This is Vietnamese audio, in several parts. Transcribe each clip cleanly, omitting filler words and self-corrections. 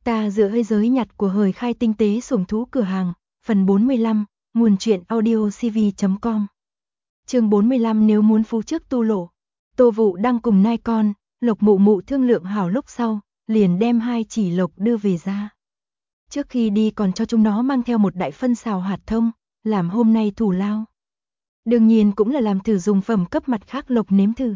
Ta dựa hơi giới nhặt của hời khai tinh tế sủng thú cửa hàng, phần 45, nguồn truyện audiocv.com. Chương 45 nếu muốn phú trước tu lộ. Tô Vụ đang cùng nai con, Lộc Mụ Mụ thương lượng hảo lúc sau, liền đem 2 chỉ lộc đưa về ra. Trước khi đi còn cho chúng nó mang theo một đại phân xào hạt thông, làm hôm nay thủ lao. Đương nhiên cũng là làm thử dùng phẩm cấp mặt khác lộc nếm thử.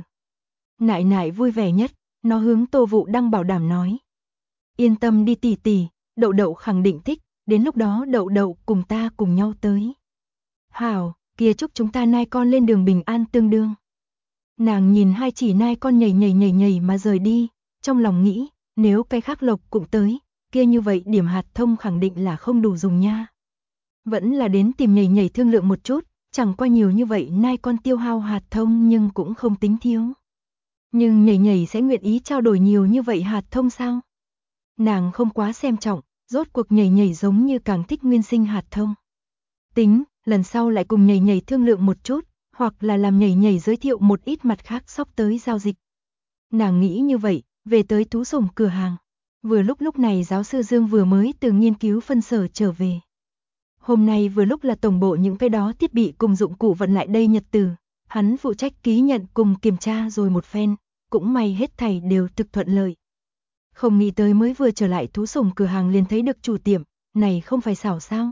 Nại nại vui vẻ nhất, nó hướng Tô Vụ đang bảo đảm nói. Yên tâm đi tỷ tỷ, Đậu Đậu khẳng định thích, đến lúc đó Đậu Đậu cùng ta cùng nhau tới. Hảo, kia chúc chúng ta nai con lên đường bình an tương đương. Nàng nhìn 2 chỉ nai con nhảy mà rời đi, trong lòng nghĩ, nếu cái khác lộc cũng tới, kia như vậy điểm hạt thông khẳng định là không đủ dùng nha. Vẫn là đến tìm nhảy thương lượng một chút, chẳng qua nhiều như vậy nai con tiêu hao hạt thông nhưng cũng không tính thiếu. Nhưng nhảy sẽ nguyện ý trao đổi nhiều như vậy hạt thông sao? Nàng không quá xem trọng, rốt cuộc nhảy giống như càng thích nguyên sinh hạt thông. Tính, lần sau lại cùng nhảy thương lượng một chút, hoặc là làm nhảy giới thiệu một ít mặt khác sóc tới giao dịch. Nàng nghĩ như vậy, về tới thú sủng cửa hàng. Vừa lúc này giáo sư Dương vừa mới từ nghiên cứu phân sở trở về. Hôm nay vừa lúc là tổng bộ những cái đó thiết bị cùng dụng cụ vận lại đây nhật từ, hắn phụ trách ký nhận cùng kiểm tra rồi một phen, cũng may hết thảy đều thực thuận lợi. Không nghĩ tới mới vừa trở lại thú sủng cửa hàng liền thấy được chủ tiệm, này không phải xảo sao.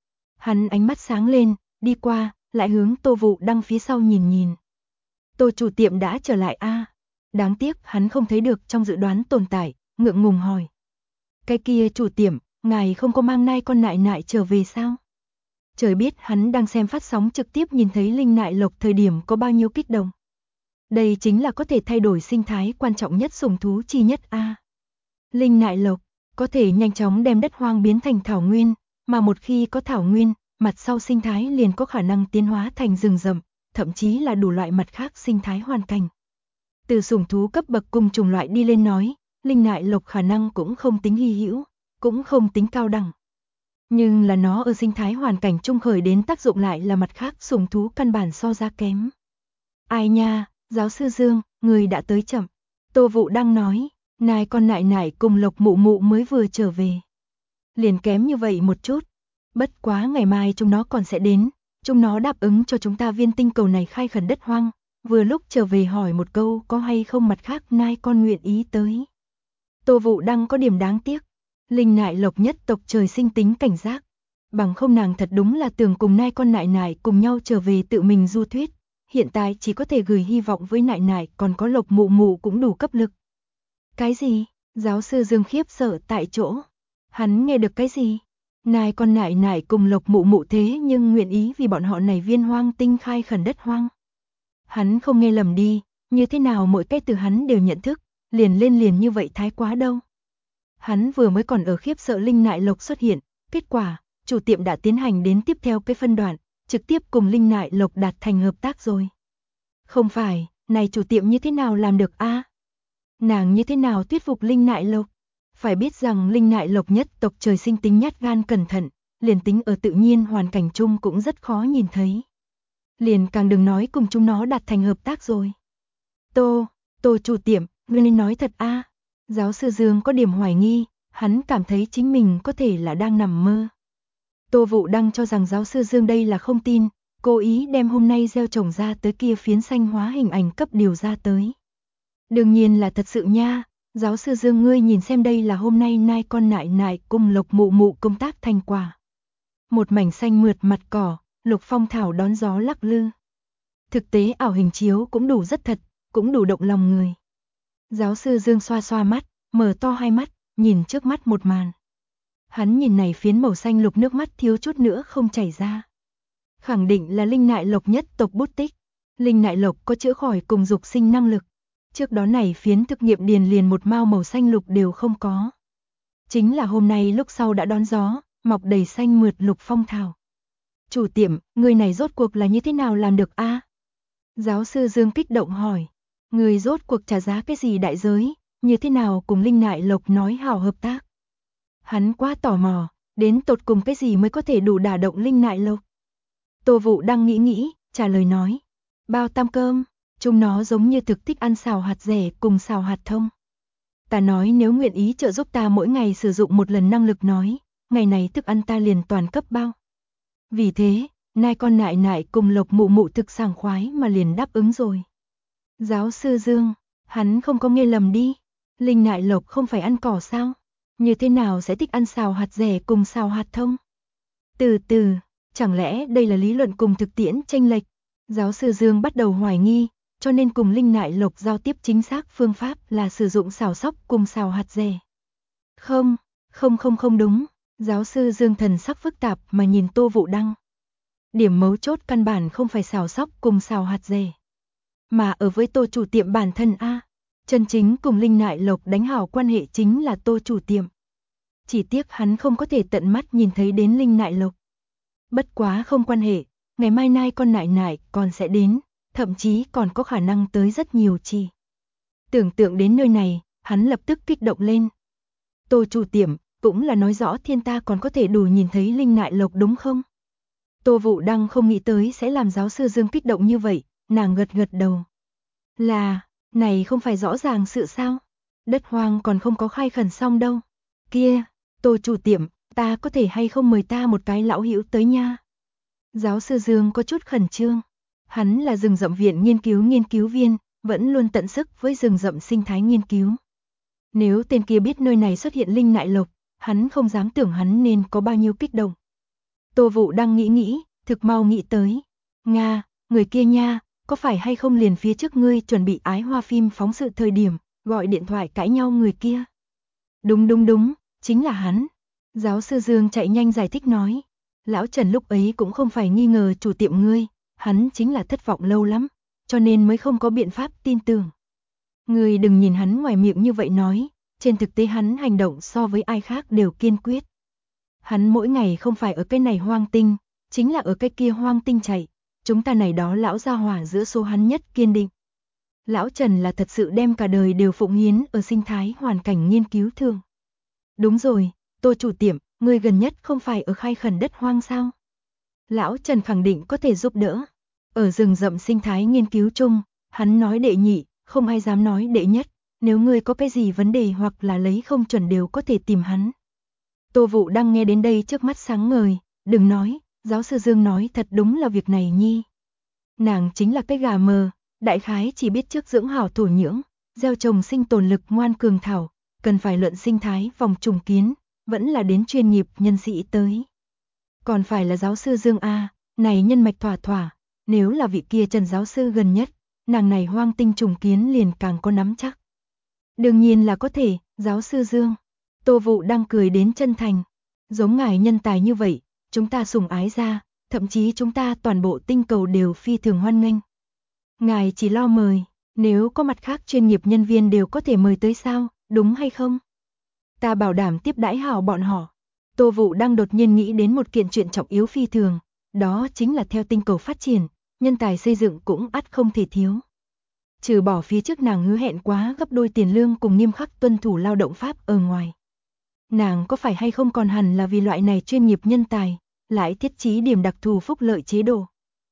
Hắn ánh mắt sáng lên, đi qua, lại hướng Tô Vụ đang phía sau nhìn. Tô chủ tiệm đã trở lại a. Đáng tiếc hắn không thấy được trong dự đoán tồn tại, ngượng ngùng hỏi. Cái kia chủ tiệm, ngài không có mang nai con nại trở về sao? Trời biết hắn đang xem phát sóng trực tiếp nhìn thấy linh nại lộc thời điểm có bao nhiêu kích động. Đây chính là có thể thay đổi sinh thái quan trọng nhất sủng thú chi nhất a. Linh nại lộc có thể nhanh chóng đem đất hoang biến thành thảo nguyên, mà một khi có thảo nguyên, mặt sau sinh thái liền có khả năng tiến hóa thành rừng rậm, thậm chí là đủ loại mặt khác sinh thái hoàn cảnh. Từ sủng thú cấp bậc cùng chủng loại đi lên nói, linh nại lộc khả năng cũng không tính hy hữu, cũng không tính cao đẳng. Nhưng là nó ở sinh thái hoàn cảnh trung khởi đến tác dụng lại là mặt khác sủng thú căn bản so ra kém. Ai nha, giáo sư Dương, người đã tới chậm. Tô Vụ đang nói, nai con nại cùng Lộc Mụ Mụ mới vừa trở về. Liền kém như vậy một chút. Bất quá ngày mai chúng nó còn sẽ đến, chúng nó đáp ứng cho chúng ta viên tinh cầu này khai khẩn đất hoang, vừa lúc trở về hỏi một câu có hay không mặt khác nai con nguyện ý tới. Tô Vụ đang có điểm đáng tiếc, linh nại lộc nhất tộc trời sinh tính cảnh giác, bằng không nàng thật đúng là tưởng cùng nai con nại cùng nhau trở về tự mình du thuyết, hiện tại chỉ có thể gửi hy vọng với nại còn có Lộc Mụ Mụ cũng đủ cấp lực. Cái gì? Giáo sư Dương khiếp sợ tại chỗ. Hắn nghe được cái gì? Nai con nại cùng Lộc Mụ Mụ thế nhưng nguyện ý vì bọn họ này viên hoang tinh khai khẩn đất hoang. Hắn không nghe lầm đi, như thế nào mỗi cái từ hắn đều nhận thức, liền như vậy thái quá đâu. Hắn vừa mới còn ở khiếp sợ linh nại lộc xuất hiện, kết quả, chủ tiệm đã tiến hành đến tiếp theo cái phân đoạn, trực tiếp cùng linh nại lộc đạt thành hợp tác rồi. Không phải, này chủ tiệm như thế nào làm được a? Nàng như thế nào thuyết phục linh nại lộc? Phải biết rằng linh nại lộc nhất tộc trời sinh tính nhát gan cẩn thận, liền tính ở tự nhiên hoàn cảnh chung cũng rất khó nhìn thấy. Liền càng đừng nói cùng chúng nó đạt thành hợp tác rồi. Tô chủ tiệm, ngươi nên nói thật a. Giáo sư Dương có điểm hoài nghi, hắn cảm thấy chính mình có thể là đang nằm mơ. Tô Vụ đang cho rằng giáo sư Dương đây là không tin, cố ý đem hôm nay gieo trồng ra tới kia phiến xanh hóa hình ảnh cấp điều ra tới. Đương nhiên là thật sự nha, giáo sư Dương ngươi nhìn xem đây là hôm nay nai con nại cùng Lộc Mụ Mụ công tác thành quả. Một mảnh xanh mượt mặt cỏ, lục phong thảo đón gió lắc lư. Thực tế ảo hình chiếu cũng đủ rất thật, cũng đủ động lòng người. Giáo sư Dương xoa mắt, mở to hai mắt, nhìn trước mắt một màn. Hắn nhìn này phiến màu xanh lục nước mắt thiếu chút nữa không chảy ra. Khẳng định là linh nại lộc nhất tộc bút tích. Linh nại lộc có chữa khỏi cùng dục sinh năng lực. Trước đó này phiến thực nghiệm điền liền một mao màu xanh lục đều không có. Chính là hôm nay lúc sau đã đón gió, mọc đầy xanh mượt lục phong thảo. Chủ tiệm, người này rốt cuộc là như thế nào làm được a? Giáo sư Dương kích động hỏi. Người rốt cuộc trả giá cái gì đại giới, như thế nào cùng linh nại lộc nói hảo hợp tác? Hắn quá tò mò, đến tột cùng cái gì mới có thể đủ đả động linh nại lộc? Tô Vụ đang nghĩ, trả lời nói. Bao tam cơm, chúng nó giống như thực thích ăn xào hạt rẻ cùng xào hạt thông. Ta nói nếu nguyện ý trợ giúp ta mỗi ngày sử dụng một lần năng lực nói, ngày này thức ăn ta liền toàn cấp bao. Vì thế, nai con nại nại cùng Lộc mụ mụ thực sảng khoái mà liền đáp ứng rồi. Giáo sư Dương, hắn không có nghe lầm đi. Linh nại Lộc không phải ăn cỏ sao? Như thế nào sẽ thích ăn xào hạt rẻ cùng xào hạt thông? Từ từ, chẳng lẽ đây là lý luận cùng thực tiễn chênh lệch? Giáo sư Dương bắt đầu hoài nghi, cho nên cùng Linh nại Lộc giao tiếp chính xác phương pháp là sử dụng xào sóc cùng xào hạt rẻ. Không đúng. Giáo sư Dương thần sắc phức tạp mà nhìn Tô Vũ Đăng. Điểm mấu chốt căn bản không phải xào sóc cùng xào hạt rẻ, mà ở với Tô chủ tiệm bản thân a. Chân chính cùng Linh nại Lộc đánh hảo quan hệ chính là Tô chủ tiệm. Chỉ tiếc hắn không có thể tận mắt nhìn thấy đến Linh nại Lộc. Bất quá không quan hệ, ngày mai nai con nại nại còn sẽ đến, thậm chí còn có khả năng tới rất nhiều chi. Tưởng tượng đến nơi này, hắn lập tức kích động lên. Tô chủ tiệm, cũng là nói rõ thiên ta còn có thể đủ nhìn thấy Linh nại Lộc đúng không? Tô Vũ Đăng không nghĩ tới sẽ làm giáo sư Dương kích động như vậy, nàng gật gật đầu. Là, này không phải rõ ràng sự sao? Đất hoang còn không có khai khẩn xong đâu. Kia, Tô chủ tiệm, ta có thể hay không mời ta một cái lão hữu tới nha? Giáo sư Dương có chút khẩn trương. Hắn là rừng rậm viện nghiên cứu viên, vẫn luôn tận sức với rừng rậm sinh thái nghiên cứu. Nếu tên kia biết nơi này xuất hiện Linh nại Lộc, hắn không dám tưởng hắn nên có bao nhiêu kích động. Tô Vũ đang nghĩ, thực mau nghĩ tới. Nga, người kia nha, có phải hay không liền phía trước ngươi chuẩn bị ái hoa phim phóng sự thời điểm, gọi điện thoại cãi nhau người kia? Đúng, chính là hắn. Giáo sư Dương chạy nhanh giải thích nói. Lão Trần lúc ấy cũng không phải nghi ngờ chủ tiệm ngươi, hắn chính là thất vọng lâu lắm, cho nên mới không có biện pháp tin tưởng. Ngươi đừng nhìn hắn ngoài miệng như vậy nói, trên thực tế hắn hành động so với ai khác đều kiên quyết. Hắn mỗi ngày không phải ở cái này hoang tinh, chính là ở cái kia hoang tinh chạy, chúng ta này đó lão gia hỏa giữa số hắn nhất kiên định. Lão Trần là thật sự đem cả đời đều phụng hiến ở sinh thái hoàn cảnh nghiên cứu thường. Đúng rồi, Tô chủ tiệm, ngươi gần nhất không phải ở khai khẩn đất hoang sao? Lão Trần khẳng định có thể giúp đỡ. Ở rừng rậm sinh thái nghiên cứu chung, hắn nói đệ nhị, không ai dám nói đệ nhất, nếu ngươi có cái gì vấn đề hoặc là lấy không chuẩn đều có thể tìm hắn. Tô Vũ đang nghe đến đây trước mắt sáng ngời, đừng nói, giáo sư Dương nói thật đúng là việc này nhi. Nàng chính là cái gà mờ, đại khái chỉ biết trước dưỡng hảo thổ nhưỡng, gieo trồng sinh tồn lực ngoan cường thảo, cần phải luận sinh thái vòng trùng kiến, vẫn là đến chuyên nghiệp nhân sĩ tới. Còn phải là giáo sư Dương A, này nhân mạch thỏa thỏa, nếu là vị kia Trần giáo sư gần nhất, nàng này hoang tinh trùng kiến liền càng có nắm chắc. Đương nhiên là có thể, giáo sư Dương. Tô Vũ đang cười đến chân thành. Giống ngài nhân tài như vậy, chúng ta sủng ái ra, thậm chí chúng ta toàn bộ tinh cầu đều phi thường hoan nghênh. Ngài chỉ lo mời, nếu có mặt khác chuyên nghiệp nhân viên đều có thể mời tới sao, đúng hay không? Ta bảo đảm tiếp đãi hảo bọn họ. Tô Vũ đang đột nhiên nghĩ đến một kiện chuyện trọng yếu phi thường, đó chính là theo tinh cầu phát triển, nhân tài xây dựng cũng ắt không thể thiếu. Trừ bỏ phía trước nàng hứa hẹn quá gấp đôi tiền lương cùng nghiêm khắc tuân thủ lao động pháp ở ngoài. Nàng có phải hay không còn hẳn là vì loại này chuyên nghiệp nhân tài, lại thiết trí điểm đặc thù phúc lợi chế độ.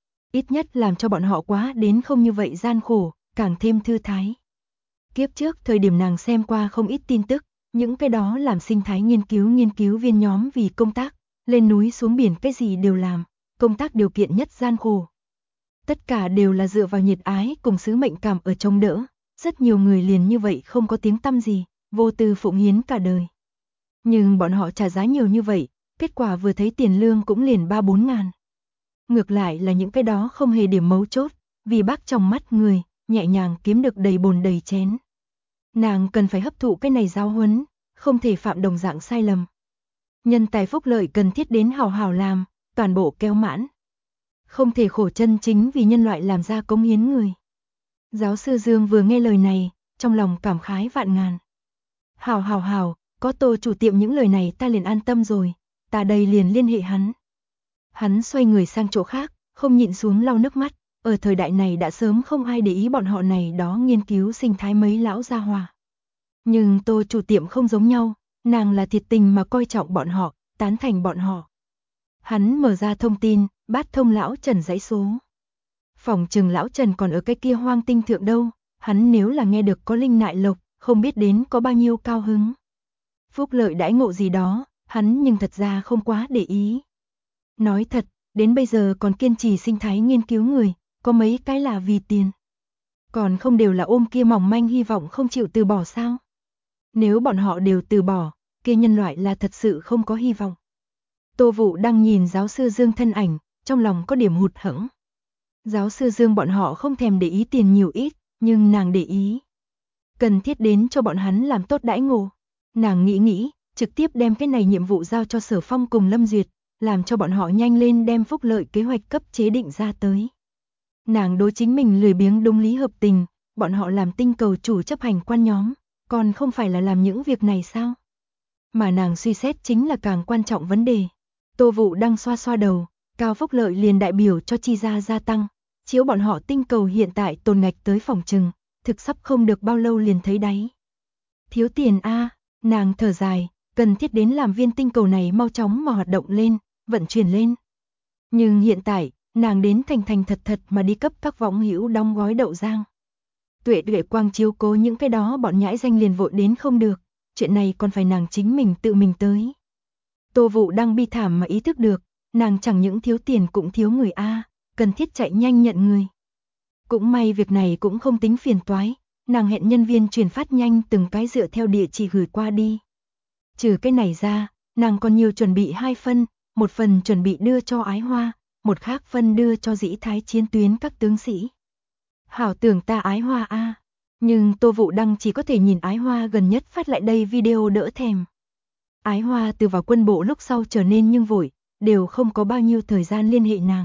Ít nhất làm cho bọn họ quá đến không như vậy gian khổ, càng thêm thư thái. Kiếp trước thời điểm nàng xem qua không ít tin tức, những cái đó làm sinh thái nghiên cứu viên nhóm vì công tác, lên núi xuống biển cái gì đều làm, công tác điều kiện nhất gian khổ. Tất cả đều là dựa vào nhiệt ái cùng sứ mệnh cảm ở trong đỡ, rất nhiều người liền như vậy không có tiếng tăm gì, vô tư phụng hiến cả đời. Nhưng bọn họ trả giá nhiều như vậy, kết quả vừa thấy tiền lương cũng liền 3-4 ngàn. Ngược lại là những cái đó không hề điểm mấu chốt, vì bác trong mắt người, nhẹ nhàng kiếm được đầy bồn đầy chén. Nàng cần phải hấp thụ cái này giáo huấn, không thể phạm đồng dạng sai lầm. Nhân tài phúc lợi cần thiết đến hào hào làm, toàn bộ kéo mãn. Không thể khổ chân chính vì nhân loại làm ra cống hiến người. Giáo sư Dương vừa nghe lời này, trong lòng cảm khái vạn ngàn. Hào, có Tô chủ tiệm những lời này ta liền an tâm rồi, ta đây liền liên hệ hắn. Hắn xoay người sang chỗ khác, không nhịn xuống lau nước mắt, ở thời đại này đã sớm không ai để ý bọn họ này đó nghiên cứu sinh thái mấy lão gia hòa. Nhưng Tô chủ tiệm không giống nhau, nàng là thiệt tình mà coi trọng bọn họ, tán thành bọn họ. Hắn mở ra thông tin, bắt thông lão Trần dãy số. Phòng chừng lão Trần còn ở cái kia hoang tinh thượng đâu, hắn nếu là nghe được có Linh nại Lộc, không biết đến có bao nhiêu cao hứng. Phúc lợi đãi ngộ gì đó, hắn nhưng thật ra không quá để ý. Nói thật, đến bây giờ còn kiên trì sinh thái nghiên cứu người, có mấy cái là vì tiền. Còn không đều là ôm kia mỏng manh hy vọng không chịu từ bỏ sao? Nếu bọn họ đều từ bỏ, kia nhân loại là thật sự không có hy vọng. Tô Vũ đang nhìn giáo sư Dương thân ảnh, trong lòng có điểm hụt hẫng. Giáo sư Dương bọn họ không thèm để ý tiền nhiều ít, nhưng nàng để ý. Cần thiết đến cho bọn hắn làm tốt đãi ngộ. Nàng nghĩ, trực tiếp đem cái này nhiệm vụ giao cho Sở Phong cùng Lâm Duyệt, làm cho bọn họ nhanh lên đem phúc lợi kế hoạch cấp chế định ra tới. Nàng đối chính mình lười biếng đúng lý hợp tình, bọn họ làm tinh cầu chủ chấp hành quan nhóm, còn không phải là làm những việc này sao? Mà nàng suy xét chính là càng quan trọng vấn đề. Tô Vũ đang xoa xoa đầu, cao phúc lợi liền đại biểu cho chi ra gia tăng, chiếu bọn họ tinh cầu hiện tại tồn ngạch tới phòng trừng, thực sắp không được bao lâu liền thấy đáy. Thiếu tiền a, nàng thở dài, cần thiết đến làm viên tinh cầu này mau chóng mà hoạt động lên, vận chuyển lên. Nhưng hiện tại, nàng đến thành thật mà đi cấp các võng hữu đóng gói đậu rang. Tuệ quang chiếu cố những cái đó bọn nhãi danh liền vội đến không được, chuyện này còn phải nàng chính mình tự mình tới. Tô Vũ đang bi thảm mà ý thức được, nàng chẳng những thiếu tiền cũng thiếu người a, cần thiết chạy nhanh nhận người. Cũng may việc này cũng không tính phiền toái, nàng hẹn nhân viên chuyển phát nhanh từng cái dựa theo địa chỉ gửi qua đi. Trừ cái này ra, nàng còn nhiều chuẩn bị 2 phân, một phần chuẩn bị đưa cho Ái Hoa, một khác phân đưa cho Dĩ Thái chiến tuyến các tướng sĩ. Hảo tưởng ta Ái Hoa a, nhưng Tô Vũ Đăng chỉ có thể nhìn Ái Hoa gần nhất phát lại đây video đỡ thèm. Ái Hoa từ vào quân bộ lúc sau trở nên nhưng vội, đều không có bao nhiêu thời gian liên hệ nàng.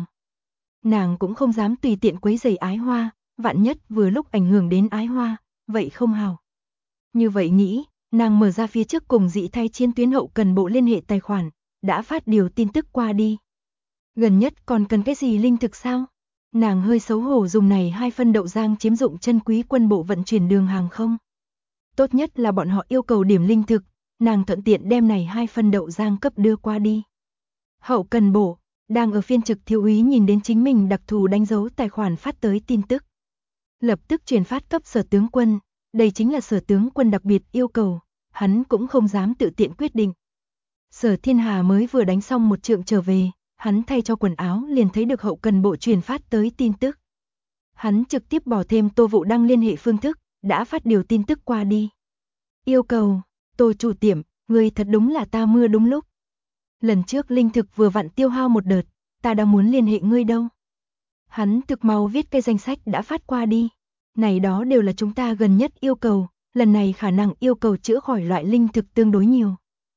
Nàng cũng không dám tùy tiện quấy rầy Ái Hoa, vạn nhất vừa lúc ảnh hưởng đến Ái Hoa, vậy không hảo. Như vậy nghĩ, nàng mở ra phía trước cùng Dĩ Thái chiến tuyến hậu cần bộ liên hệ tài khoản, đã phát điều tin tức qua đi. Gần nhất còn cần cái gì linh thực sao? Nàng hơi xấu hổ dùng này 2 phân đậu rang chiếm dụng chân quý quân bộ vận chuyển đường hàng không. Tốt nhất là bọn họ yêu cầu điểm linh thực, nàng thuận tiện đem này 2 phân đậu rang cấp đưa qua đi. Hậu cần bộ, đang ở phiên trực thiếu úy nhìn đến chính mình đặc thù đánh dấu tài khoản phát tới tin tức. Lập tức truyền phát cấp Sở tướng quân, đây chính là Sở tướng quân đặc biệt yêu cầu, hắn cũng không dám tự tiện quyết định. Sở Thiên Hà mới vừa đánh xong một trượng trở về, hắn thay cho quần áo liền thấy được hậu cần bộ truyền phát tới tin tức. Hắn trực tiếp bỏ thêm Tô Vũ Đăng liên hệ phương thức, đã phát điều tin tức qua đi. Yêu cầu, Tô chủ tiệm, người thật đúng là ta mưa đúng lúc. Lần trước linh thực vừa vặn tiêu hao một đợt, ta đang muốn liên hệ ngươi đâu. Hắn thực mau viết cái danh sách đã phát qua đi. Này đó đều là chúng ta gần nhất yêu cầu, lần này khả năng yêu cầu chữa khỏi loại linh thực tương đối nhiều.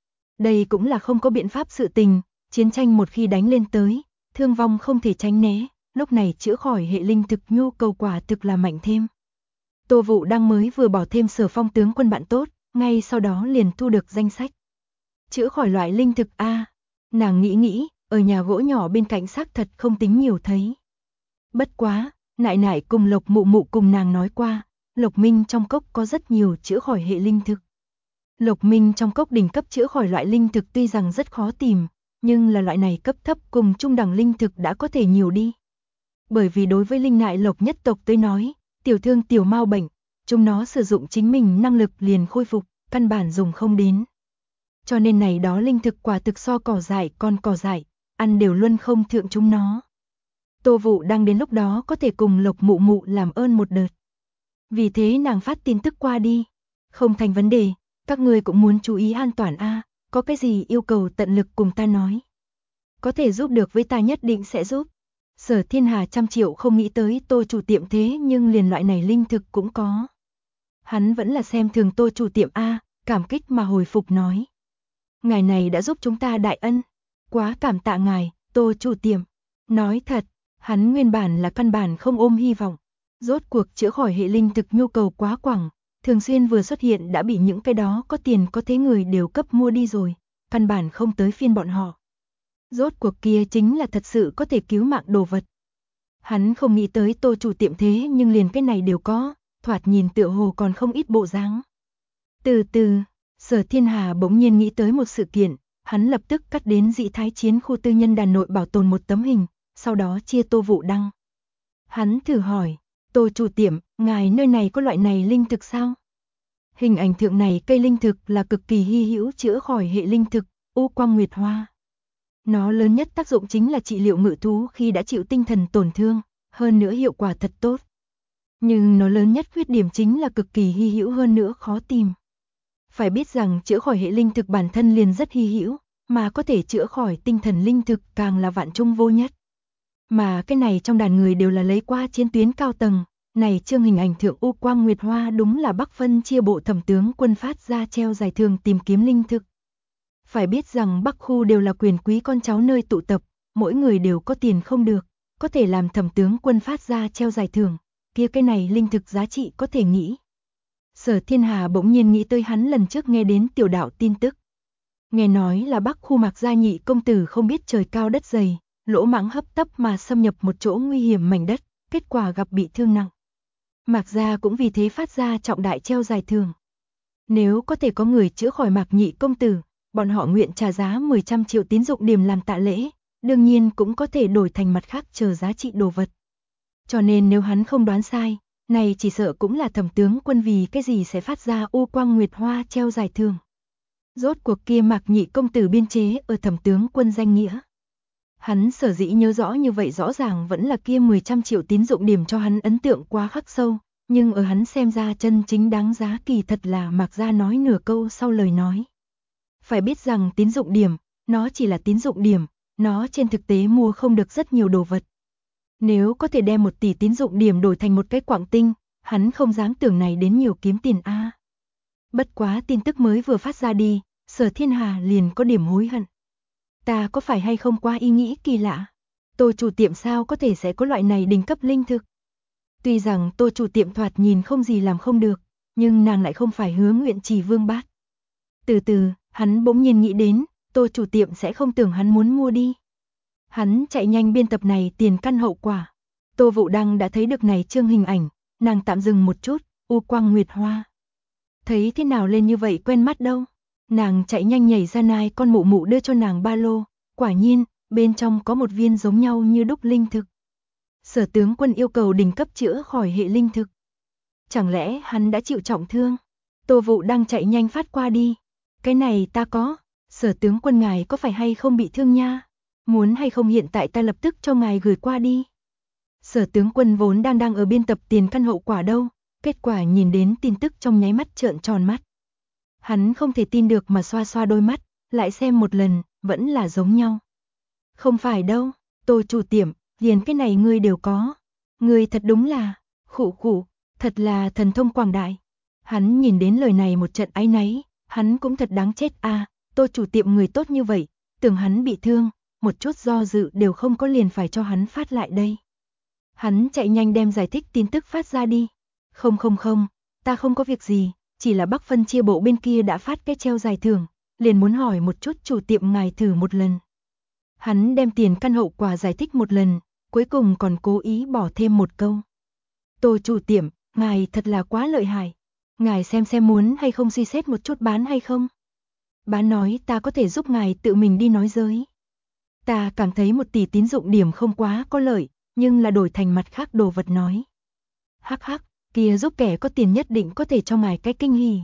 Đây cũng là không có biện pháp sự tình, chiến tranh một khi đánh lên tới, thương vong không thể tránh né, lúc này chữa khỏi hệ linh thực nhu cầu quả thực là mạnh thêm. Tô Vũ Đăng mới vừa bỏ thêm Sở Phong tướng quân bạn tốt, ngay sau đó liền thu được danh sách. Chữa khỏi loại linh thực a, nàng nghĩ, ở nhà gỗ nhỏ bên cạnh xác thật không tính nhiều thấy. Bất quá, nại nại cùng Lộc mụ mụ cùng nàng nói qua, Lộc Minh trong cốc có rất nhiều chữa khỏi hệ linh thực. Lộc Minh trong cốc đỉnh cấp chữa khỏi loại linh thực tuy rằng rất khó tìm, nhưng là loại này cấp thấp cùng trung đẳng linh thực đã có thể nhiều đi. Bởi vì đối với linh nại Lộc nhất tộc tới nói, tiểu thương tiểu mau bệnh, chúng nó sử dụng chính mình năng lực liền khôi phục, căn bản dùng không đến. Cho nên này đó linh thực quả thực so cỏ dại còn cỏ dại, ăn đều luân không thượng chúng nó. Tô Vũ đang đến lúc đó có thể cùng Lộc mụ mụ làm ơn một đợt. Vì thế nàng phát tin tức qua đi. Không thành vấn đề, các người cũng muốn chú ý an toàn a, có cái gì yêu cầu tận lực cùng ta nói. Có thể giúp được với ta nhất định sẽ giúp. Sở Thiên Hà trăm triệu không nghĩ tới Tô chủ tiệm thế nhưng liền loại này linh thực cũng có. Hắn vẫn là xem thường Tô chủ tiệm a, cảm kích mà hồi phục nói. Ngài này đã giúp chúng ta đại ân, quá cảm tạ ngài, Tô chủ tiệm. Nói thật, hắn nguyên bản là căn bản không ôm hy vọng. Rốt cuộc chữa khỏi hệ linh thực nhu cầu quá quảng, thường xuyên vừa xuất hiện đã bị những cái đó có tiền có thế người đều cấp mua đi rồi, căn bản không tới phiên bọn họ. Rốt cuộc kia chính là thật sự có thể cứu mạng đồ vật. Hắn không nghĩ tới Tô chủ tiệm thế nhưng liền cái này đều có, thoạt nhìn tựa hồ còn không ít bộ dáng. Từ từ, Sở Thiên Hà bỗng nhiên nghĩ tới một sự kiện, hắn lập tức cắt đến Dĩ Thái chiến khu tư nhân đàn nội bảo tồn một tấm hình, sau đó chia Tô Vũ Đăng. Hắn thử hỏi, Tô chủ tiệm, ngài nơi này có loại này linh thực sao? Hình ảnh thượng này cây linh thực là cực kỳ hy hữu chữa khỏi hệ linh thực, U Quang Nguyệt Hoa. Nó lớn nhất tác dụng chính là trị liệu ngự thú khi đã chịu tinh thần tổn thương, hơn nữa hiệu quả thật tốt. Nhưng nó lớn nhất khuyết điểm chính là cực kỳ hy hữu hơn nữa khó tìm. Phải biết rằng chữa khỏi hệ linh thực bản thân liền rất hy hữu, mà có thể chữa khỏi tinh thần linh thực càng là vạn trung vô nhất. Mà cái này trong đàn người đều là lấy qua chiến tuyến cao tầng, này chương hình ảnh thượng U Quang Nguyệt Hoa đúng là Bắc phân chia bộ thẩm tướng quân phát ra treo giải thưởng tìm kiếm linh thực. Phải biết rằng Bắc khu đều là quyền quý con cháu nơi tụ tập, mỗi người đều có tiền không được, có thể làm thẩm tướng quân phát ra treo giải thưởng, kia cái này linh thực giá trị có thể nghĩ. Sở Thiên Hà bỗng nhiên nghĩ tới hắn lần trước nghe đến tiểu đạo tin tức. Nghe nói là Bắc khu Mạc gia nhị công tử không biết trời cao đất dày, lỗ mãng hấp tấp mà xâm nhập một chỗ nguy hiểm mảnh đất, kết quả gặp bị thương nặng. Mạc gia cũng vì thế phát ra trọng đại treo giải thưởng. Nếu có thể có người chữa khỏi Mạc nhị công tử, bọn họ nguyện trả giá 10 triệu tín dụng điểm làm tạ lễ, đương nhiên cũng có thể đổi thành mặt khác chờ giá trị đồ vật. Cho nên nếu hắn không đoán sai, này chỉ sợ cũng là thẩm tướng quân vì cái gì sẽ phát ra U Quang Nguyệt Hoa treo giải thưởng. Rốt cuộc kia Mạc nhị công tử biên chế ở thẩm tướng quân danh nghĩa. Hắn sở dĩ nhớ rõ như vậy rõ ràng vẫn là kia 10 triệu tín dụng điểm cho hắn ấn tượng quá khắc sâu, nhưng ở hắn xem ra chân chính đáng giá kỳ thật là Mạc gia nói nửa câu sau lời nói. Phải biết rằng tín dụng điểm, nó chỉ là tín dụng điểm, nó trên thực tế mua không được rất nhiều đồ vật. Nếu có thể đem 1 tỷ tín dụng điểm đổi thành một cái quặng tinh, hắn không dám tưởng này đến nhiều kiếm tiền a. Bất quá tin tức mới vừa phát ra đi, Sở Thiên Hà liền có điểm hối hận. Ta có phải hay không qua ý nghĩ kỳ lạ? Tô chủ tiệm sao có thể sẽ có loại này đỉnh cấp linh thực? Tuy rằng Tô chủ tiệm thoạt nhìn không gì làm không được, nhưng nàng lại không phải Hứa Nguyện Trì vương bát. Từ từ, hắn bỗng nhiên nghĩ đến, Tô chủ tiệm sẽ không tưởng hắn muốn mua đi. Hắn chạy nhanh biên tập này tiền căn hậu quả. Tô Vũ Đăng đã thấy được này chương hình ảnh, nàng tạm dừng một chút, U Quang Nguyệt Hoa. Thấy thế nào lên như vậy quen mắt đâu. Nàng chạy nhanh nhảy ra nai con mụ mụ đưa cho nàng ba lô, quả nhiên, bên trong có một viên giống nhau như đúc linh thực. Sở tướng quân yêu cầu đỉnh cấp chữa khỏi hệ linh thực. Chẳng lẽ hắn đã chịu trọng thương? Tô Vũ Đăng chạy nhanh phát qua đi. Cái này ta có, Sở tướng quân ngài có phải hay không bị thương nha? Muốn hay không hiện tại ta lập tức cho ngài gửi qua đi. Sở tướng quân vốn đang ở biên tập tiền căn hậu quả đâu, kết quả nhìn đến tin tức trong nháy mắt trợn tròn mắt. Hắn không thể tin được mà xoa xoa đôi mắt, lại xem một lần, vẫn là giống nhau. Không phải đâu, Tô chủ tiệm, liền cái này ngươi đều có. Ngươi thật đúng là, khụ khụ, thật là thần thông quảng đại. Hắn nhìn đến lời này một trận áy náy, hắn cũng thật đáng chết a. Tô chủ tiệm người tốt như vậy, tưởng hắn bị thương, một chút do dự đều không có liền phải cho hắn phát lại đây. Hắn chạy nhanh đem giải thích tin tức phát ra đi. Không, ta không có việc gì, chỉ là Bắc phân chia bộ bên kia đã phát cái treo giải thưởng, liền muốn hỏi một chút chủ tiệm ngài thử một lần. Hắn đem tiền căn hậu quả giải thích một lần, cuối cùng còn cố ý bỏ thêm một câu. Tô chủ tiệm, ngài thật là quá lợi hại. Ngài xem muốn hay không suy xét một chút bán hay không? Bán nói ta có thể giúp ngài tự mình đi nói giới. Ta cảm thấy 1 tỷ tín dụng điểm không quá có lợi, nhưng là đổi thành mặt khác đồ vật nói. Hắc hắc, kia giúp kẻ có tiền nhất định có thể cho ngài cái kinh hỉ.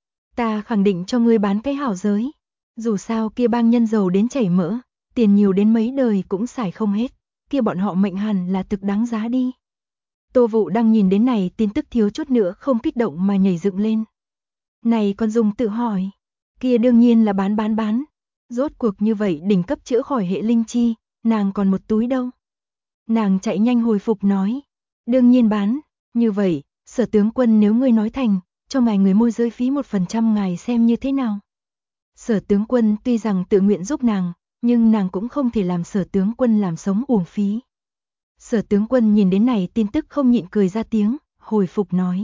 Ta khẳng định cho ngươi bán cái hảo giới. Dù sao kia bang nhân giàu đến chảy mỡ, tiền nhiều đến mấy đời cũng xài không hết, kia bọn họ mệnh hẳn là thực đáng giá đi. Tô Vũ đang nhìn đến này tin tức thiếu chút nữa không kích động mà nhảy dựng lên. Này còn dùng tự hỏi, kia đương nhiên là bán. Rốt cuộc như vậy đỉnh cấp chữa khỏi hệ linh chi, nàng còn một túi đâu. Nàng chạy nhanh hồi phục nói, đương nhiên bán, như vậy, Sở tướng quân nếu ngươi nói thành, cho ngài người môi giới phí 1% ngài xem như thế nào. Sở tướng quân tuy rằng tự nguyện giúp nàng, nhưng nàng cũng không thể làm Sở tướng quân làm sống uổng phí. Sở tướng quân nhìn đến này tin tức không nhịn cười ra tiếng, hồi phục nói.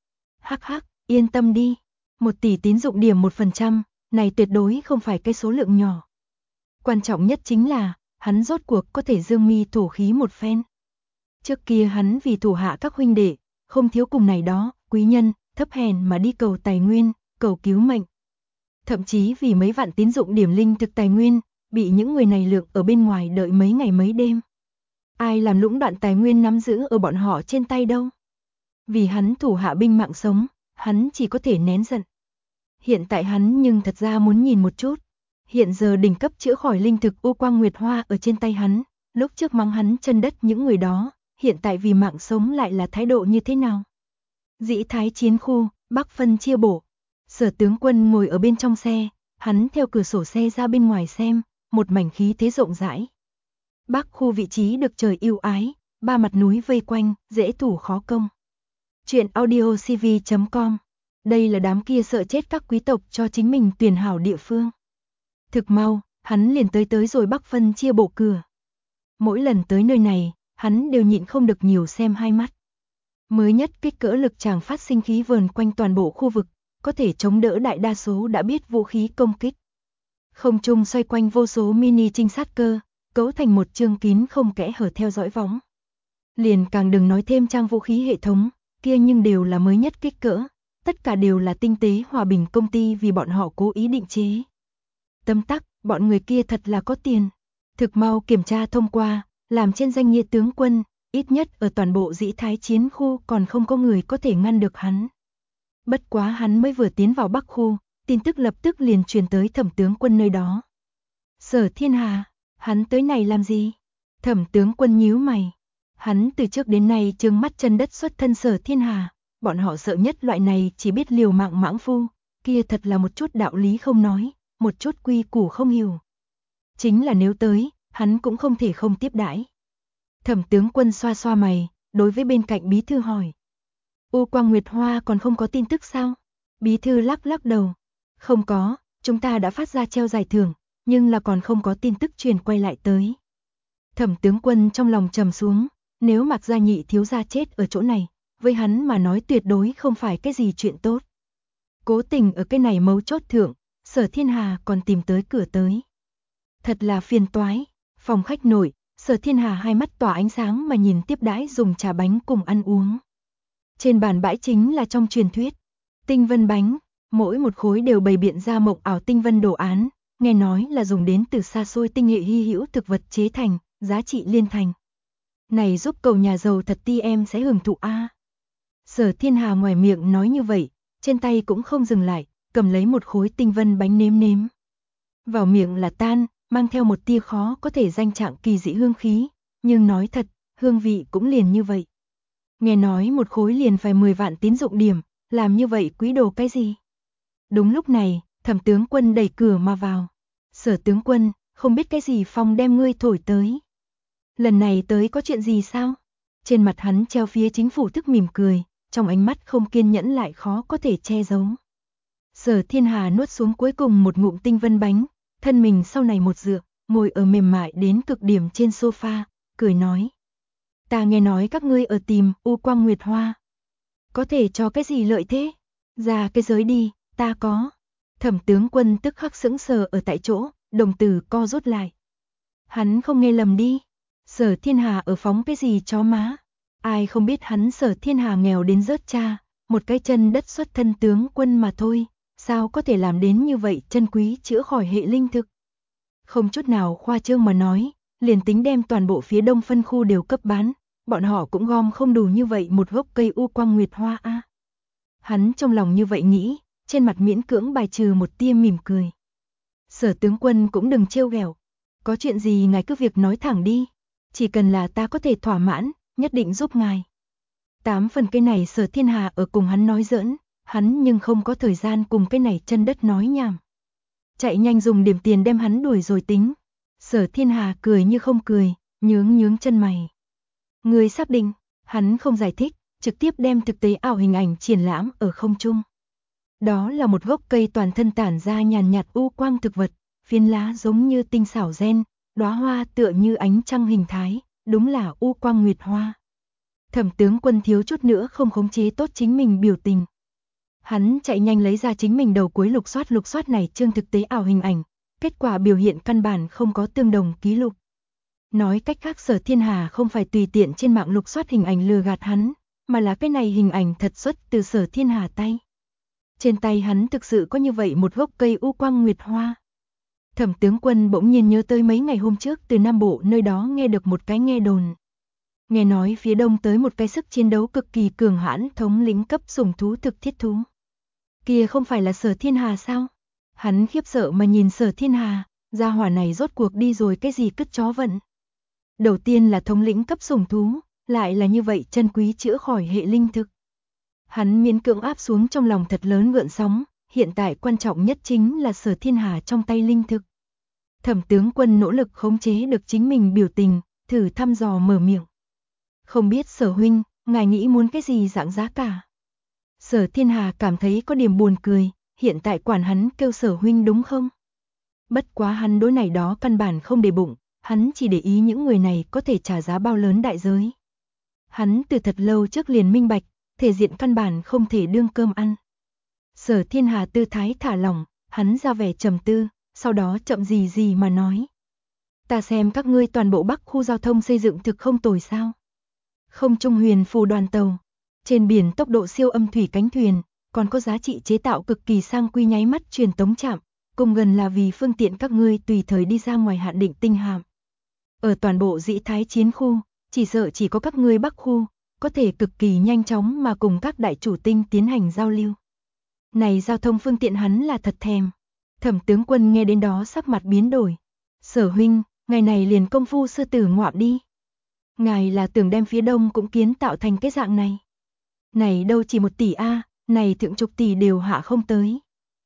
Hắc hắc, yên tâm đi, 1 tỷ tín dụng điểm 1%, này tuyệt đối không phải cái số lượng nhỏ. Quan trọng nhất chính là, hắn rốt cuộc có thể dương mi thổ khí một phen. Trước kia hắn vì thủ hạ các huynh đệ, không thiếu cùng này đó, quý nhân, thấp hèn mà đi cầu tài nguyên, cầu cứu mệnh. Thậm chí vì mấy vạn tín dụng điểm linh thực tài nguyên, bị những người này lượng ở bên ngoài đợi mấy ngày mấy đêm. Ai làm lũng đoạn tài nguyên nắm giữ ở bọn họ trên tay đâu. Vì hắn thủ hạ binh mạng sống, hắn chỉ có thể nén giận. Hiện tại hắn nhưng thật ra muốn nhìn một chút. Hiện giờ đỉnh cấp chữa khỏi linh thực U Quang Nguyệt Hoa ở trên tay hắn, lúc trước mắng hắn chân đất những người đó, hiện tại vì mạng sống lại là thái độ như thế nào? Dĩ Thái chiến khu, Bắc phân chia bổ. Sở tướng quân ngồi ở bên trong xe, hắn theo cửa sổ xe ra bên ngoài xem, một mảnh khí thế rộng rãi. Bắc khu vị trí được trời ưu ái, ba mặt núi vây quanh, dễ thủ khó công. Chuyện audio cv.com. Đây là đám kia sợ chết các quý tộc cho chính mình tuyển hảo địa phương. Thực mau, hắn liền tới rồi Bắc phân chia bộ cửa. Mỗi lần tới nơi này, hắn đều nhịn không được nhiều xem hai mắt. Mới nhất kích cỡ lực tràng phát sinh khí vờn quanh toàn bộ khu vực, có thể chống đỡ đại đa số đã biết vũ khí công kích. Không trung xoay quanh vô số mini trinh sát cơ, cấu thành một chương kín không kẽ hở theo dõi võng. Liền càng đừng nói thêm trang vũ khí hệ thống, kia nhưng đều là mới nhất kích cỡ, tất cả đều là tinh tế hòa bình công ty vì bọn họ cố ý định chế. Tấm tắc, bọn người kia thật là có tiền. Thực mau kiểm tra thông qua, làm trên danh nghĩa tướng quân, ít nhất ở toàn bộ Dĩ Thái chiến khu còn không có người có thể ngăn được hắn. Bất quá hắn mới vừa tiến vào Bắc khu, tin tức lập tức liền truyền tới Thẩm tướng quân nơi đó. Sở Thiên Hà, hắn tới này làm gì? Thẩm tướng quân nhíu mày. Hắn từ trước đến nay trừng mắt chân đất xuất thân Sở Thiên Hà, bọn họ sợ nhất loại này chỉ biết liều mạng mãng phu, kia thật là một chút đạo lý không nói, một chút quy củ không hiểu. Chính là nếu tới, hắn cũng không thể không tiếp đãi. Thẩm tướng quân xoa xoa mày, đối với bên cạnh bí thư hỏi. U Quang Nguyệt Hoa còn không có tin tức sao? Bí thư lắc lắc đầu. Không có, chúng ta đã phát ra treo giải thưởng, nhưng là còn không có tin tức truyền quay lại tới. Thẩm tướng quân trong lòng trầm xuống, nếu Mạc Gia Nhị thiếu gia chết ở chỗ này, với hắn mà nói tuyệt đối không phải cái gì chuyện tốt. Cố tình ở cái này mấu chốt thượng, Sở Thiên Hà còn tìm tới cửa tới. Thật là phiền toái. Phòng khách nội, Sở Thiên Hà hai mắt tỏa ánh sáng mà nhìn tiếp đãi dùng trà bánh cùng ăn uống. Trên bàn bãi chính là trong truyền thuyết tinh vân bánh, mỗi một khối đều bày biện ra mộng ảo tinh vân đồ án, nghe nói là dùng đến từ xa xôi tinh nghệ hy hữu thực vật chế thành, giá trị liên thành. Này giúp cầu nhà giàu thật ti em sẽ hưởng thụ a. Sở Thiên Hà ngoài miệng nói như vậy, trên tay cũng không dừng lại, cầm lấy một khối tinh vân bánh nếm nếm. Vào miệng là tan, mang theo một tia khó có thể danh trạng kỳ dị hương khí, nhưng nói thật, hương vị cũng liền như vậy. Nghe nói một khối liền phải 10 vạn tín dụng điểm, làm như vậy quý đồ cái gì? Đúng lúc này, Thẩm tướng quân đẩy cửa mà vào. Sở tướng quân, không biết cái gì phong đem ngươi thổi tới. Lần này tới có chuyện gì sao? Trên mặt hắn treo phía chính phủ thức mỉm cười, trong ánh mắt không kiên nhẫn lại khó có thể che giấu. Sở Thiên Hà nuốt xuống cuối cùng một ngụm tinh vân bánh, thân mình sau này một dựa, ngồi ở mềm mại đến cực điểm trên sofa, cười nói. Ta nghe nói các ngươi ở tìm U Quang Nguyệt Hoa. Có thể cho cái gì lợi thế? Ra cái giới đi, ta có. Thẩm tướng quân tức khắc sững sờ ở tại chỗ, đồng tử co rút lại. Hắn không nghe lầm đi. Sở Thiên Hà ở phóng cái gì chó má? Ai không biết hắn Sở Thiên Hà nghèo đến rớt cha, một cái chân đất xuất thân tướng quân mà thôi, sao có thể làm đến như vậy chân quý chữa khỏi hệ linh thực? Không chút nào khoa trương mà nói, liền tính đem toàn bộ phía đông phân khu đều cấp bán, bọn họ cũng gom không đủ như vậy một gốc cây U Quang Nguyệt Hoa a. Hắn trong lòng như vậy nghĩ, trên mặt miễn cưỡng bài trừ một tia mỉm cười. Sở tướng quân cũng đừng trêu ghẹo, có chuyện gì ngài cứ việc nói thẳng đi, chỉ cần là ta có thể thỏa mãn, nhất định giúp ngài. 8 phần cái này Sở Thiên Hà ở cùng hắn nói giỡn, hắn nhưng không có thời gian cùng cái này chân đất nói nhảm. Chạy nhanh dùng điểm tiền đem hắn đuổi rồi tính. Sở Thiên Hà cười như không cười, nhướng chân mày. Người xác định, hắn không giải thích, trực tiếp đem thực tế ảo hình ảnh triển lãm ở không trung. Đó là một gốc cây toàn thân tản ra nhàn nhạt u quang thực vật, phiến lá giống như tinh xảo gen, đóa hoa tựa như ánh trăng hình thái, đúng là U Quang Nguyệt Hoa. Thẩm tướng quân thiếu chút nữa không khống chế tốt chính mình biểu tình. Hắn chạy nhanh lấy ra chính mình đầu cuối lục soát này chương thực tế ảo hình ảnh, kết quả biểu hiện căn bản không có tương đồng ký lục. Nói cách khác Sở Thiên Hà không phải tùy tiện trên mạng lục soát hình ảnh lừa gạt hắn, mà là cái này hình ảnh thật xuất từ Sở Thiên Hà tay. Trên tay hắn thực sự có như vậy một gốc cây U Quang Nguyệt Hoa. Thẩm tướng quân bỗng nhiên nhớ tới mấy ngày hôm trước từ Nam Bộ nơi đó nghe được một cái nghe đồn. Nghe nói phía đông tới một cái sức chiến đấu cực kỳ cường hãn thống lĩnh cấp sủng thú thực thiết thú. Kia không phải là Sở Thiên Hà sao? Hắn khiếp sợ mà nhìn Sở Thiên Hà, gia hỏa này rốt cuộc đi rồi cái gì cứt chó vận. Đầu tiên là thống lĩnh cấp sủng thú, lại là như vậy chân quý chữa khỏi hệ linh thực. Hắn miễn cưỡng áp xuống trong lòng thật lớn gợn sóng, hiện tại quan trọng nhất chính là Sở Thiên Hà trong tay linh thực. Thẩm tướng quân nỗ lực khống chế được chính mình biểu tình, thử thăm dò mở miệng. Không biết Sở huynh, ngài nghĩ muốn cái gì dạng giá cả? Sở Thiên Hà cảm thấy có điểm buồn cười, hiện tại quản hắn kêu Sở huynh đúng không? Bất quá hắn đối này đó căn bản không để bụng, hắn chỉ để ý những người này có thể trả giá bao lớn đại giới. Hắn từ thật lâu trước liền minh bạch, thể diện căn bản không thể đương cơm ăn. Sở Thiên Hà tư thái thả lỏng, hắn ra vẻ trầm tư, sau đó chậm gì gì mà nói. Ta xem các ngươi toàn bộ Bắc khu giao thông xây dựng thực không tồi sao. Không trung huyền phù đoàn tàu, trên biển tốc độ siêu âm thủy cánh thuyền, còn có giá trị chế tạo cực kỳ sang quy nháy mắt truyền tống chạm, cùng gần là vì phương tiện các ngươi tùy thời đi ra ngoài hạn định tinh hạm. Ở toàn bộ Dĩ Thái chiến khu, chỉ sợ chỉ có các ngươi Bắc khu, có thể cực kỳ nhanh chóng mà cùng các đại chủ tinh tiến hành giao lưu. Này giao thông phương tiện hắn là thật thèm. Thẩm tướng quân nghe đến đó sắc mặt biến đổi. Sở huynh, ngày này liền công phu sư tử ngoạm đi. Ngài là tưởng đem phía đông cũng kiến tạo thành cái dạng này. Này đâu chỉ 1 tỷ a, này thượng chục tỷ đều hạ không tới.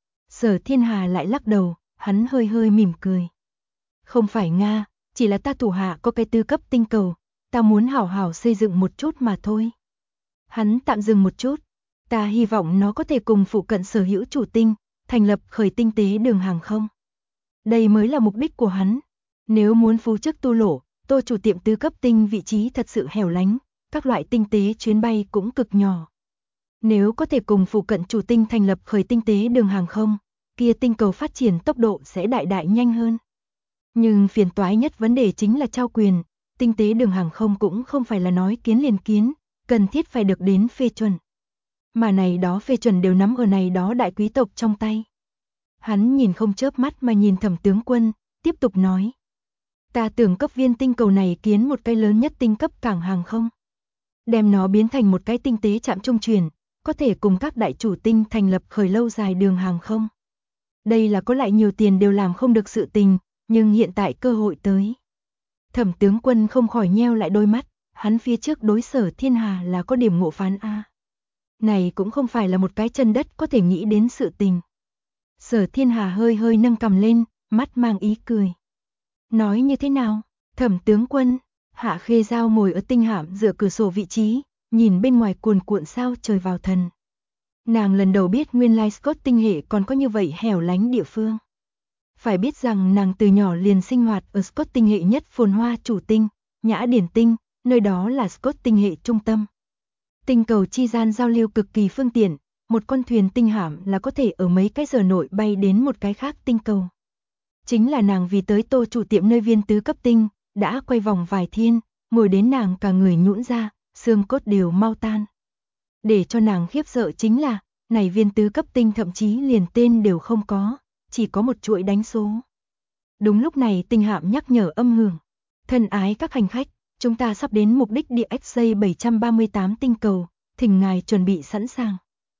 Sở Thiên Hà lại lắc đầu, hắn hơi hơi mỉm cười. Không phải Nga, chỉ là ta thủ hạ có cái tư cấp tinh cầu, ta muốn hảo hảo xây dựng một chút mà thôi. Hắn tạm dừng một chút, ta hy vọng nó có thể cùng phụ cận sở hữu chủ tinh, thành lập khởi tinh tế đường hàng không. Đây mới là mục đích của hắn. Nếu muốn phú chức tu lỗ, Tô chủ tiệm tứ cấp tinh vị trí thật sự hẻo lánh, các loại tinh tế chuyến bay cũng cực nhỏ. Nếu có thể cùng phụ cận chủ tinh thành lập khởi tinh tế đường hàng không, kia tinh cầu phát triển tốc độ sẽ đại đại nhanh hơn. Nhưng phiền toái nhất vấn đề chính là trao quyền, tinh tế đường hàng không cũng không phải là nói kiến liền kiến, cần thiết phải được đến phê chuẩn. Mà này đó phê chuẩn đều nắm ở này đó đại quý tộc trong tay. Hắn nhìn không chớp mắt mà nhìn Thẩm tướng quân, tiếp tục nói. Ta tưởng cấp viên tinh cầu này kiến một cái lớn nhất tinh cấp cảng hàng không. Đem nó biến thành một cái tinh tế trạm trung chuyển, có thể cùng các đại chủ tinh thành lập khởi lâu dài đường hàng không. Đây là có lại nhiều tiền đều làm không được sự tình, nhưng hiện tại cơ hội tới. Thẩm tướng quân không khỏi nheo lại đôi mắt, hắn phía trước đối Sở Thiên Hà là có điểm ngộ phán a. Này cũng không phải là một cái chân đất có thể nghĩ đến sự tình. Sở Thiên Hà hơi hơi nâng cằm lên, mắt mang ý cười. Nói như thế nào? Thẩm tướng quân, Hạ Khê Giao ngồi ở tinh hạm dựa cửa sổ vị trí, nhìn bên ngoài cuồn cuộn sao trời vào thần. Nàng lần đầu biết nguyên lai Scott tinh hệ còn có như vậy hẻo lánh địa phương. Phải biết rằng nàng từ nhỏ liền sinh hoạt ở Scott tinh hệ nhất phồn hoa chủ tinh, Nhã Điển tinh, nơi đó là Scott tinh hệ trung tâm. Tinh cầu chi gian giao lưu cực kỳ phương tiện, một con thuyền tinh hạm là có thể ở mấy cái giờ nội bay đến một cái khác tinh cầu. Chính là nàng vì tới Tô chủ tiệm nơi viên tứ cấp tinh, đã quay vòng vài thiên, ngồi đến nàng cả người nhũn ra, xương cốt đều mau tan. Để cho nàng khiếp sợ chính là, này viên tứ cấp tinh thậm chí liền tên đều không có, chỉ có một chuỗi đánh số. Đúng lúc này tinh hạm nhắc nhở âm hưởng. Thân ái các hành khách, chúng ta sắp đến mục đích địa XJ738 tinh cầu, thỉnh ngài chuẩn bị sẵn sàng.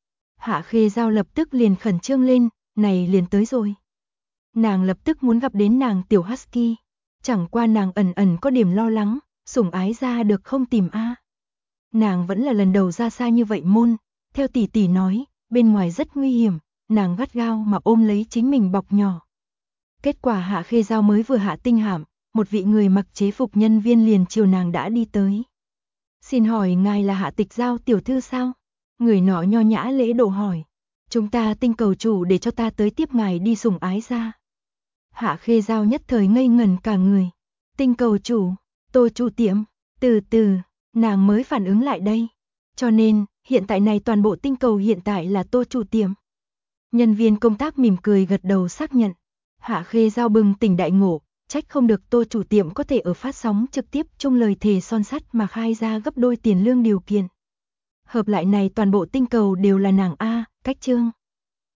Hạ Khê Giao lập tức liền khẩn trương lên, này liền tới rồi. Nàng lập tức muốn gặp đến nàng tiểu Husky, chẳng qua nàng ẩn ẩn có điểm lo lắng, sủng ái ra được không tìm a. Nàng vẫn là lần đầu ra xa như vậy môn, theo tỷ tỷ nói, bên ngoài rất nguy hiểm, nàng gắt gao mà ôm lấy chính mình bọc nhỏ. Kết quả Hạ Khê Giao mới vừa hạ tinh hạm, một vị người mặc chế phục nhân viên liền chiều nàng đã đi tới. Xin hỏi ngài là Hạ Tịch Giao tiểu thư sao? Người nọ nho nhã lễ độ hỏi. Chúng ta tinh cầu chủ để cho ta tới tiếp ngài đi sủng ái ra. Hạ Khê Giao nhất thời ngây ngẩn cả người. Tinh cầu chủ, Tô chủ tiệm, từ từ, nàng mới phản ứng lại đây. Cho nên, hiện tại này toàn bộ tinh cầu hiện tại là Tô chủ tiệm. Nhân viên công tác mỉm cười gật đầu xác nhận. Hạ Khê Giao bừng tỉnh đại ngộ, trách không được Tô chủ tiệm có thể ở phát sóng trực tiếp trong lời thề son sắt mà khai ra gấp đôi tiền lương điều kiện. Hợp lại này toàn bộ tinh cầu đều là nàng a, cách chương.